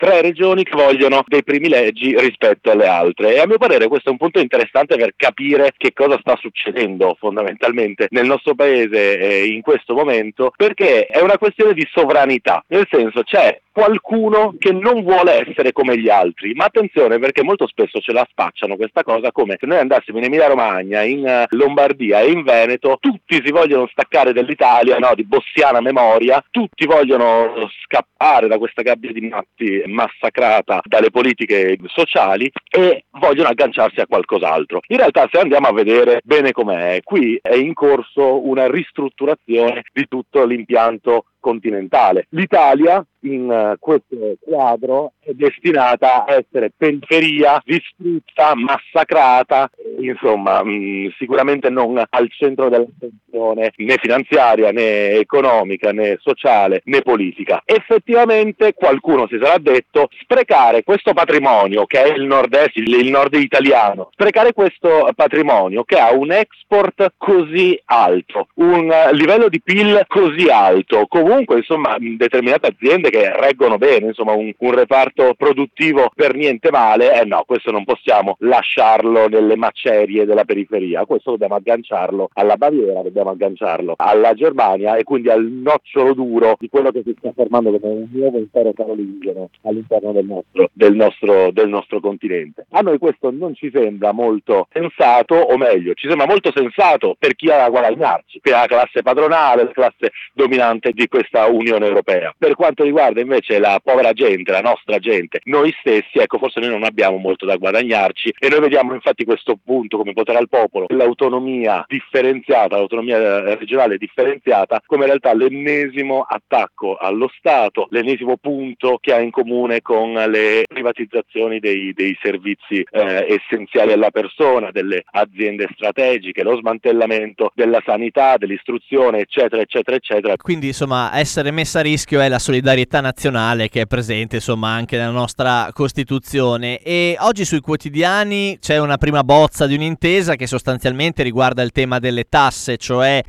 3 regioni che vogliono dei privilegi rispetto alle altre, e a mio parere questo è un punto interessante per capire che cosa sta succedendo fondamentalmente nel nostro paese in questo momento, perché è una questione di sovranità, nel senso c'è qualcuno che non vuole essere come gli altri, ma attenzione, perché molto spesso ce la spacciano questa cosa come se noi andassimo in Emilia Romagna, in Lombardia e in Veneto, tutti si vogliono staccare dell'Italia, no, di bossiana memoria, tutti vogliono scappare da questa gabbia di matti massacrata dalle politiche sociali e vogliono agganciarsi a qualcos'altro. In realtà, se andiamo a vedere bene com'è, qui è in corso una ristrutturazione di tutto l'impianto continentale. L'Italia in questo quadro è destinata a essere periferia, distrutta, massacrata, insomma sicuramente non al centro dell'attenzione né finanziaria né economica né sociale né politica. Effettivamente qualcuno si sarà detto: sprecare questo patrimonio che è il nord-est, il nord italiano, sprecare questo patrimonio che ha un export così alto, un livello di PIL così alto, comunque insomma determinate aziende che reggono bene, insomma un reparto produttivo per niente male, no, questo non possiamo lasciarlo nelle macerie della periferia, questo dobbiamo agganciarlo alla Baviera, dobbiamo agganciarlo alla Germania e quindi al nocciolo duro di quello che si sta formando come un nuovo impero carolingio all'interno del nostro continente. A noi questo non ci sembra molto sensato, o meglio, ci sembra molto sensato per chi ha da guadagnarci, per la classe padronale, la classe dominante di questa Unione Europea. Per quanto riguarda invece la povera gente, la nostra gente, noi stessi, ecco, forse noi non abbiamo molto da guadagnarci e noi vediamo infatti questo punto come potere al popolo, l'autonomia differenziata, l'autonomia regionale differenziata come in realtà l'ennesimo attacco allo Stato, l'ennesimo punto che ha in comune con le privatizzazioni dei servizi essenziali alla persona, delle aziende strategiche, lo smantellamento della sanità, dell'istruzione, eccetera, eccetera, eccetera. Quindi insomma essere messa a rischio è la solidarietà nazionale che è presente insomma anche nella nostra Costituzione. E oggi sui quotidiani c'è una prima bozza di un'intesa che sostanzialmente riguarda il tema delle tasse, cioè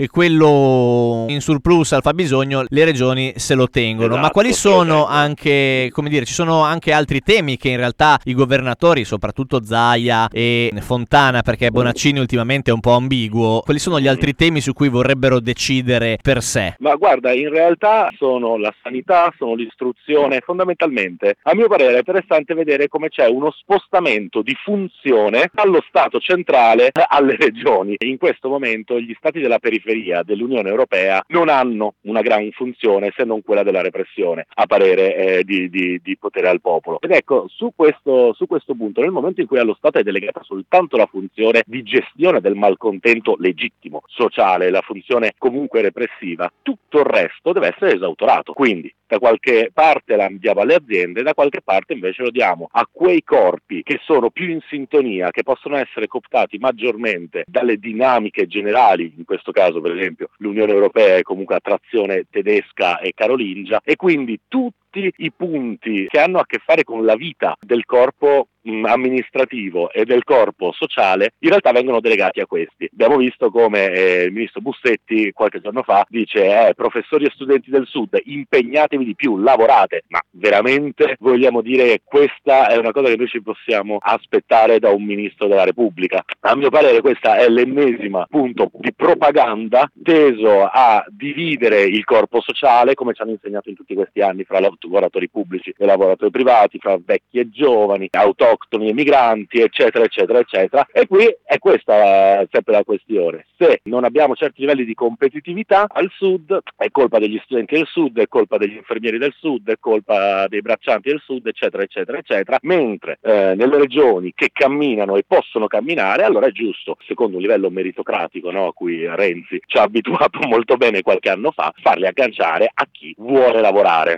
quello in surplus al fabbisogno le regioni se lo tengono. Esatto, ma quali sono anche, come dire, ci sono anche altri temi che in realtà i governatori, soprattutto Zaia e Fontana, perché Bonaccini ultimamente è un po' ambiguo, quali sono gli altri temi su cui vorrebbero decidere per sé? Ma guarda, in realtà sono la sanità, sono l'istruzione, fondamentalmente a mio parere è interessante vedere come c'è uno spostamento di funzione dallo Stato centrale alle regioni. In questo momento gli stati della periferia dell'Unione Europea non hanno una gran funzione se non quella della repressione, a parere di potere al popolo. Ed ecco, su questo punto, nel momento in cui allo Stato è delegata soltanto la funzione di gestione del malcontento legittimo, sociale, la funzione comunque repressiva, tutto il resto deve essere esautorato. Quindi da qualche parte la diamo alle aziende, da qualche parte invece lo diamo a quei corpi che sono più in sintonia, che possono essere cooptati maggiormente dalle dinamiche generali, in questo caso per esempio l'Unione Europea è comunque a trazione tedesca e carolingia, e quindi tutti i punti che hanno a che fare con la vita del corpo amministrativo e del corpo sociale in realtà vengono delegati a questi. Abbiamo visto come il ministro Bussetti qualche giorno fa dice professori e studenti del Sud, impegnatevi di più, lavorate, ma veramente vogliamo dire che questa è una cosa che noi ci possiamo aspettare da un ministro della Repubblica? A mio parere questa è l'ennesima punto di propaganda teso a dividere il corpo sociale, come ci hanno insegnato in tutti questi anni, fra lavoratori pubblici e lavoratori privati, fra vecchi e giovani, autoctoni e migranti, eccetera, eccetera, eccetera. E qui è questa sempre la questione. Se non abbiamo certi livelli di competitività al Sud, è colpa degli studenti del Sud, è colpa degli infermieri del Sud, è colpa dei braccianti del Sud, eccetera, eccetera, eccetera. Mentre nelle regioni che camminano e possono camminare, allora è giusto, secondo un livello meritocratico, no, a cui Renzi ci ha abituato molto bene qualche anno fa, farli agganciare a chi vuole lavorare.